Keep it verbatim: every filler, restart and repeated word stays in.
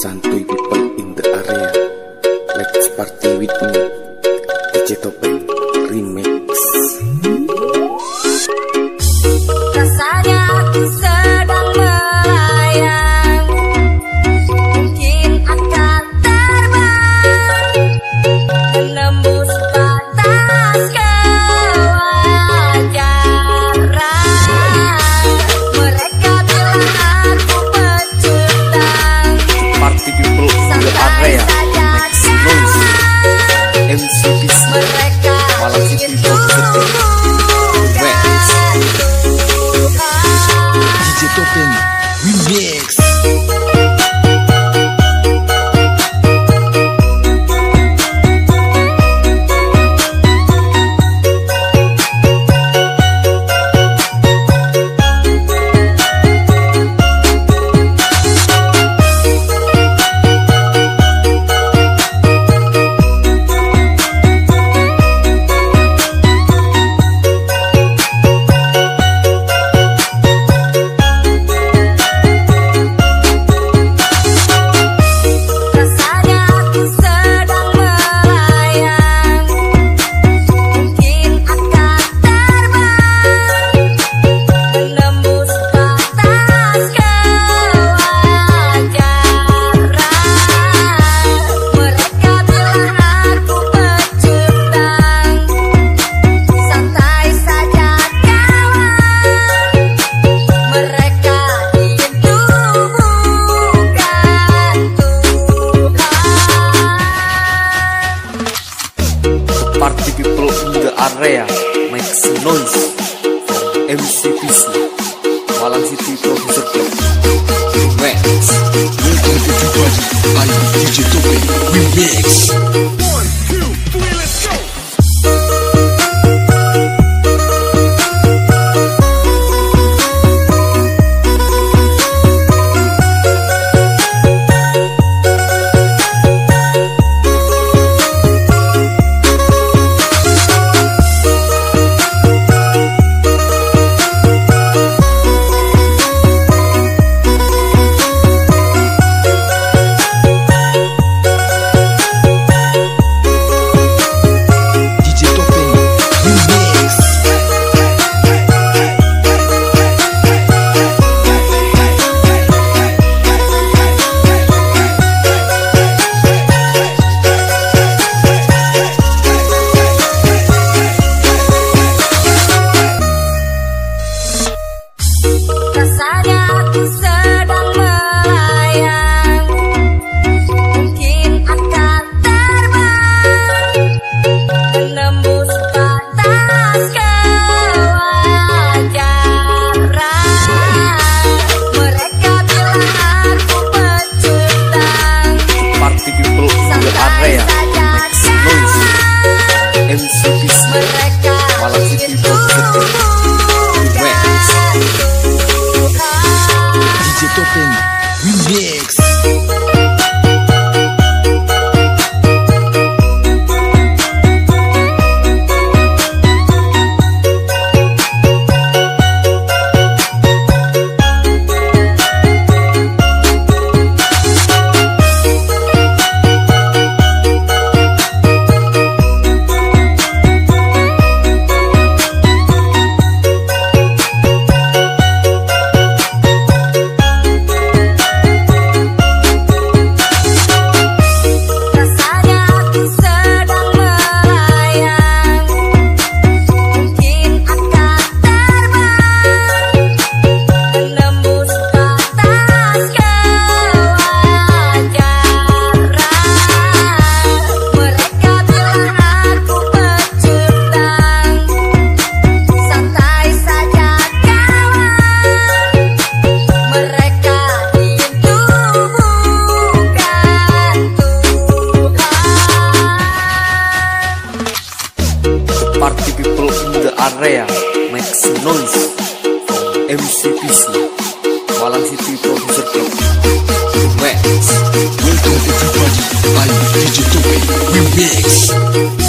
Santuy people in the area, let's party with me, D J Topeng Remix. Rasanya aku sedang melayang, mungkin akan terbang, menembus batas kewajaran. Mereka bilang aku pecundang, Party people in the area, make some noise. M C P C, Malang City Producer, Remix. D J Topeng Remix. Party people in the area, make some noise. M C P C, Malang City Producer Club, Remix. Welcome everybody, I am D J Topeng Remix. One, two, three, let's go! rasanya aku sedang melayang, mungkin akan terbang, menembus batas kewajaran. Mereka bilang aku pecundang, Party people in the area, make some noise. M C P C, Malang City Producer Club, Remix. D J Topeng Remix. Party people in the area, make some noise. M C P C, Malang City Producer Club, Remix. Welcome everybody, I am D J Topeng Remix.